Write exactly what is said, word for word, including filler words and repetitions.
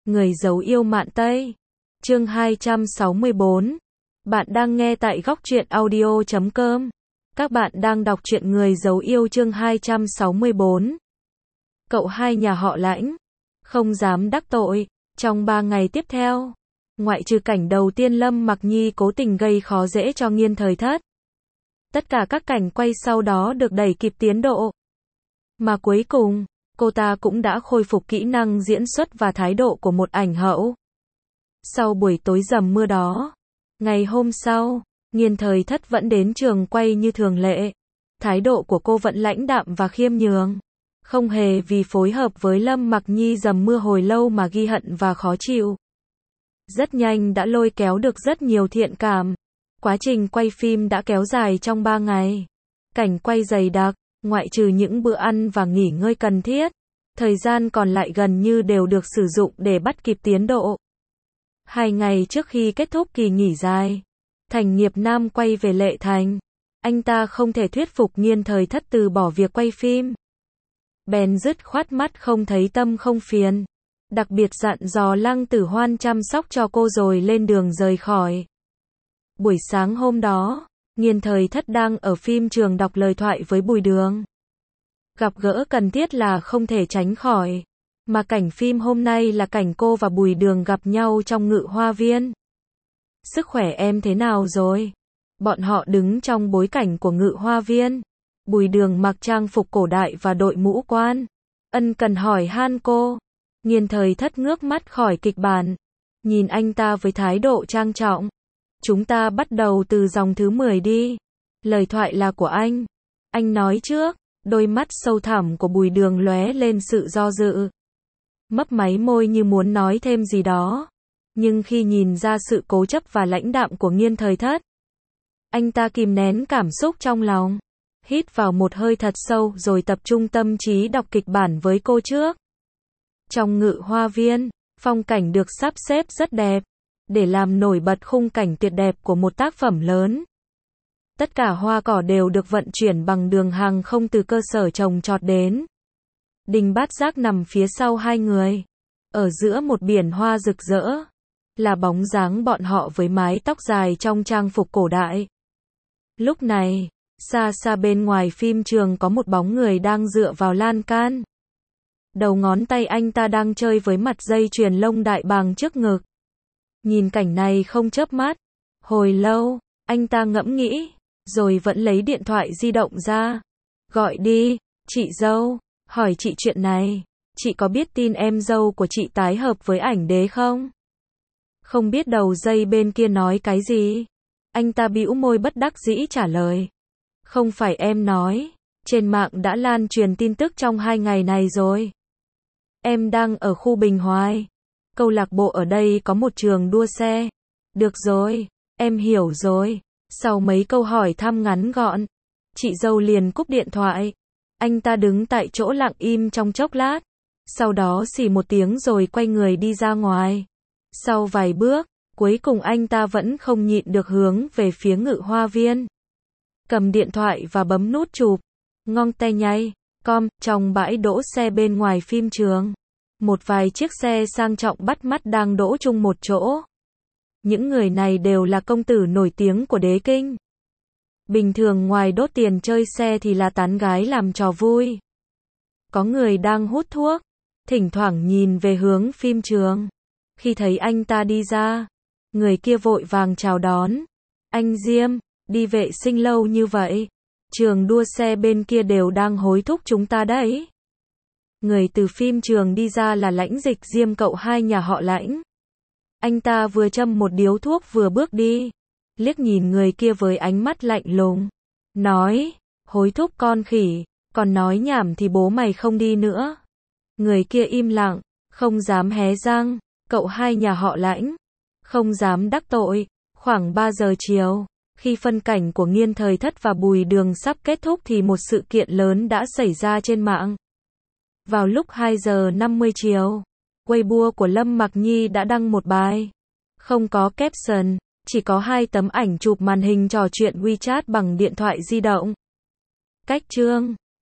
Người giấu yêu mạn Tây. Chương hai trăm sáu mươi bốn. Bạn đang nghe tại góc truyện audio chấm com. Các bạn đang đọc truyện Người giấu yêu chương hai trăm sáu mươi bốn. Cậu hai nhà họ Lãnh không dám đắc tội. Trong ba ngày tiếp theo, ngoại trừ cảnh đầu tiên Lâm Mặc Nhi cố tình gây khó dễ cho Nghiên Thời Thất, tất cả các cảnh quay sau đó được đẩy kịp tiến độ. Mà cuối cùng, cô ta cũng đã khôi phục kỹ năng diễn xuất và thái độ của một ảnh hậu. Sau buổi tối dầm mưa đó, ngày hôm sau, Nghiên Thời Thất vẫn đến trường quay như thường lệ. Thái độ của cô vẫn lãnh đạm và khiêm nhường, không hề vì phối hợp với Lâm Mặc Nhi dầm mưa hồi lâu mà ghi hận và khó chịu. Rất nhanh đã lôi kéo được rất nhiều thiện cảm. Quá trình quay phim đã kéo dài trong ba ngày. Cảnh quay dày đặc, ngoại trừ những bữa ăn và nghỉ ngơi cần thiết, thời gian còn lại gần như đều được sử dụng để bắt kịp tiến độ. Hai ngày trước khi kết thúc kỳ nghỉ dài, Thành Nghiệp Nam quay về Lệ Thành. Anh ta không thể thuyết phục Nghiên Thời Thất từ bỏ việc quay phim, bèn dứt khoát mắt không thấy tâm không phiền. Đặc biệt dặn dò Lăng Tử Hoan chăm sóc cho cô rồi lên đường rời khỏi. Buổi sáng hôm đó, Nghiên Thời Thất đang ở phim trường đọc lời thoại với Bùi Đường. Gặp gỡ cần thiết là không thể tránh khỏi, mà cảnh phim hôm nay là cảnh cô và Bùi Đường gặp nhau trong Ngự Hoa Viên. Sức khỏe em thế nào rồi? Bọn họ đứng trong bối cảnh của Ngự Hoa Viên. Bùi Đường mặc trang phục cổ đại và đội mũ quan, ân cần hỏi han cô. Nghiên Thời Thất ngước mắt khỏi kịch bản, nhìn anh ta với thái độ trang trọng. Chúng ta bắt đầu từ dòng thứ mười đi. Lời thoại là của anh. Anh nói trước. Đôi mắt sâu thẳm của Bùi Đường lóe lên sự do dự. Mấp máy môi như muốn nói thêm gì đó. Nhưng khi nhìn ra sự cố chấp và lãnh đạm của Nghiên Thời Thất, anh ta kìm nén cảm xúc trong lòng. Hít vào một hơi thật sâu rồi tập trung tâm trí đọc kịch bản với cô trước. Trong Ngự Hoa Viên, phong cảnh được sắp xếp rất đẹp, để làm nổi bật khung cảnh tuyệt đẹp của một tác phẩm lớn. Tất cả hoa cỏ đều được vận chuyển bằng đường hàng không từ cơ sở trồng trọt đến. Đình Bát Giác nằm phía sau hai người. Ở giữa một biển hoa rực rỡ, là bóng dáng bọn họ với mái tóc dài trong trang phục cổ đại. Lúc này, xa xa bên ngoài phim trường có một bóng người đang dựa vào lan can. Đầu ngón tay anh ta đang chơi với mặt dây chuyền lông đại bàng trước ngực. Nhìn cảnh này không chớp mắt. Hồi lâu, anh ta ngẫm nghĩ, rồi vẫn lấy điện thoại di động ra. Gọi đi, chị dâu, hỏi chị chuyện này. Chị có biết tin em dâu của chị tái hợp với ảnh đế không? Không biết đầu dây bên kia nói cái gì. Anh ta bĩu môi bất đắc dĩ trả lời. Không phải em nói, trên mạng đã lan truyền tin tức trong hai ngày này rồi. Em đang ở khu Bình Hoài. Câu lạc bộ ở đây có một trường đua xe. Được rồi, em hiểu rồi. Sau mấy câu hỏi thăm ngắn gọn, chị dâu liền cúp điện thoại. Anh ta đứng tại chỗ lặng im trong chốc lát. Sau đó xì một tiếng rồi quay người đi ra ngoài. Sau vài bước, cuối cùng anh ta vẫn không nhịn được hướng về phía Ngự Hoa Viên. Cầm điện thoại và bấm nút chụp. Ngong tay nháy, com, trong bãi đỗ xe bên ngoài phim trường. Một vài chiếc xe sang trọng bắt mắt đang đỗ chung một chỗ. Những người này đều là công tử nổi tiếng của Đế Kinh. Bình thường ngoài đốt tiền chơi xe thì là tán gái làm trò vui. Có người đang hút thuốc, thỉnh thoảng nhìn về hướng phim trường. Khi thấy anh ta đi ra, người kia vội vàng chào đón. Anh Diêm, đi vệ sinh lâu như vậy. Trường đua xe bên kia đều đang hối thúc chúng ta đấy. Người từ phim trường đi ra là Lãnh Dịch Diêm, cậu hai nhà họ Lãnh. Anh ta vừa châm một điếu thuốc vừa bước đi, liếc nhìn người kia với ánh mắt lạnh lùng. Nói, hối thúc con khỉ, còn nói nhảm thì bố mày không đi nữa. Người kia im lặng, không dám hé răng. Cậu hai nhà họ Lãnh không dám đắc tội. Khoảng ba giờ chiều, khi phân cảnh của Nghiên Thời Thất và Bùi Đường sắp kết thúc thì một sự kiện lớn đã xảy ra trên mạng. Vào lúc hai giờ năm mươi chiều, Weibo của Lâm Mặc Nhi đã đăng một bài. Không có caption, chỉ có hai tấm ảnh chụp màn hình trò chuyện WeChat bằng điện thoại di động. Cách chương